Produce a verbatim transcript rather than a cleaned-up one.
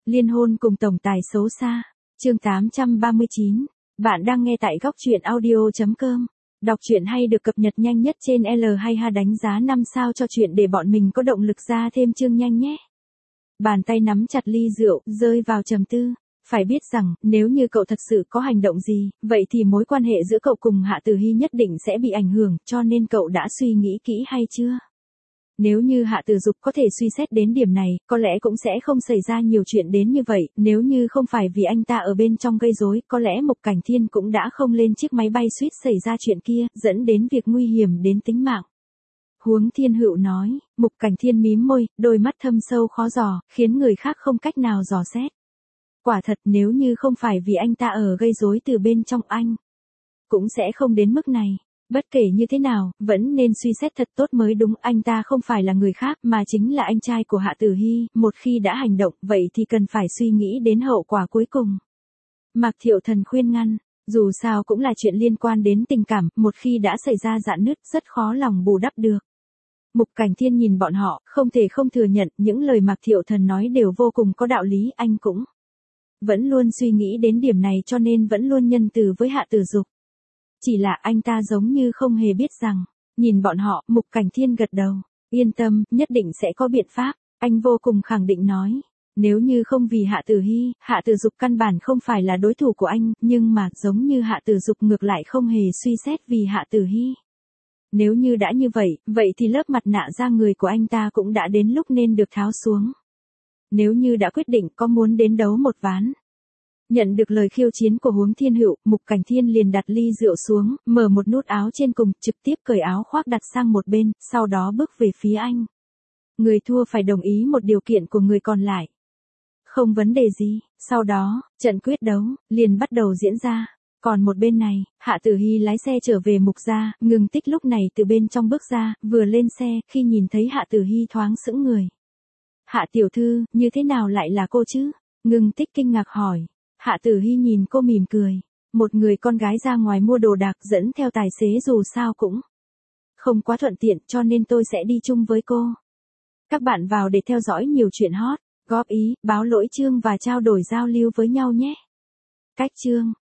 Liên hôn cùng tổng tài xấu xa. Chương tám trăm ba mươi chín. Bạn đang nghe tại góc truyện audio chấm com. Đọc truyện hay được cập nhật nhanh nhất trên L hai H đánh giá năm sao cho chuyện để bọn mình có động lực ra thêm chương nhanh nhé. Bàn tay nắm chặt ly rượu, rơi vào trầm tư. Phải biết rằng, nếu như cậu thật sự có hành động gì, vậy thì mối quan hệ giữa cậu cùng Hạ Tử Hy nhất định sẽ bị ảnh hưởng, cho nên cậu đã suy nghĩ kỹ hay chưa? Nếu như Hạ Tử Dục có thể suy xét đến điểm này, có lẽ cũng sẽ không xảy ra nhiều chuyện đến như vậy, nếu như không phải vì anh ta ở bên trong gây rối, có lẽ Mục Cảnh Thiên cũng đã không lên chiếc máy bay suýt xảy ra chuyện kia, dẫn đến việc nguy hiểm đến tính mạng. Huống Thiên Hựu nói. Mục Cảnh Thiên mím môi, đôi mắt thâm sâu khó dò, khiến người khác không cách nào dò xét. Quả thật, nếu như không phải vì anh ta ở gây rối từ bên trong anh, cũng sẽ không đến mức này. Bất kể như thế nào, vẫn nên suy xét thật tốt mới đúng, anh ta không phải là người khác mà chính là anh trai của Hạ Tử Hy, một khi đã hành động, vậy thì cần phải suy nghĩ đến hậu quả cuối cùng. Mạc Thiệu Thần khuyên ngăn, dù sao cũng là chuyện liên quan đến tình cảm, một khi đã xảy ra rạn nứt rất khó lòng bù đắp được. Mục Cảnh Thiên nhìn bọn họ, không thể không thừa nhận, những lời Mạc Thiệu Thần nói đều vô cùng có đạo lý, anh cũng vẫn luôn suy nghĩ đến điểm này cho nên vẫn luôn nhân từ với Hạ Tử Dục. Chỉ là anh ta giống như không hề biết rằng, nhìn bọn họ, Mục Cảnh Thiên gật đầu, yên tâm, nhất định sẽ có biện pháp, anh vô cùng khẳng định nói. Nếu như không vì Hạ Tử Hy, Hạ Tử Dục căn bản không phải là đối thủ của anh, nhưng mà giống như Hạ Tử Dục ngược lại không hề suy xét vì Hạ Tử Hy. Nếu như đã như vậy, vậy thì lớp mặt nạ da người của anh ta cũng đã đến lúc nên được tháo xuống. Nếu như đã quyết định có muốn đến đấu một ván. Nhận được lời khiêu chiến của Huống Thiên Hựu, Mục Cảnh Thiên liền đặt ly rượu xuống, mở một nút áo trên cùng, trực tiếp cởi áo khoác đặt sang một bên, sau đó bước về phía anh. Người thua phải đồng ý một điều kiện của người còn lại. Không vấn đề gì, sau đó, trận quyết đấu, liền bắt đầu diễn ra. Còn một bên này, Hạ Tử Hy lái xe trở về Mục gia, Ngưng Tích lúc này từ bên trong bước ra, vừa lên xe, khi nhìn thấy Hạ Tử Hy thoáng sững người. Hạ tiểu thư, như thế nào lại là cô chứ? Ngưng Tích kinh ngạc hỏi. Hạ Tử Hy nhìn cô mỉm cười. Một người con gái ra ngoài mua đồ đạc dẫn theo tài xế dù sao cũng không quá thuận tiện cho nên tôi sẽ đi chung với cô. Các bạn vào để theo dõi nhiều chuyện hot, góp ý, báo lỗi chương và trao đổi giao lưu với nhau nhé. Cách chương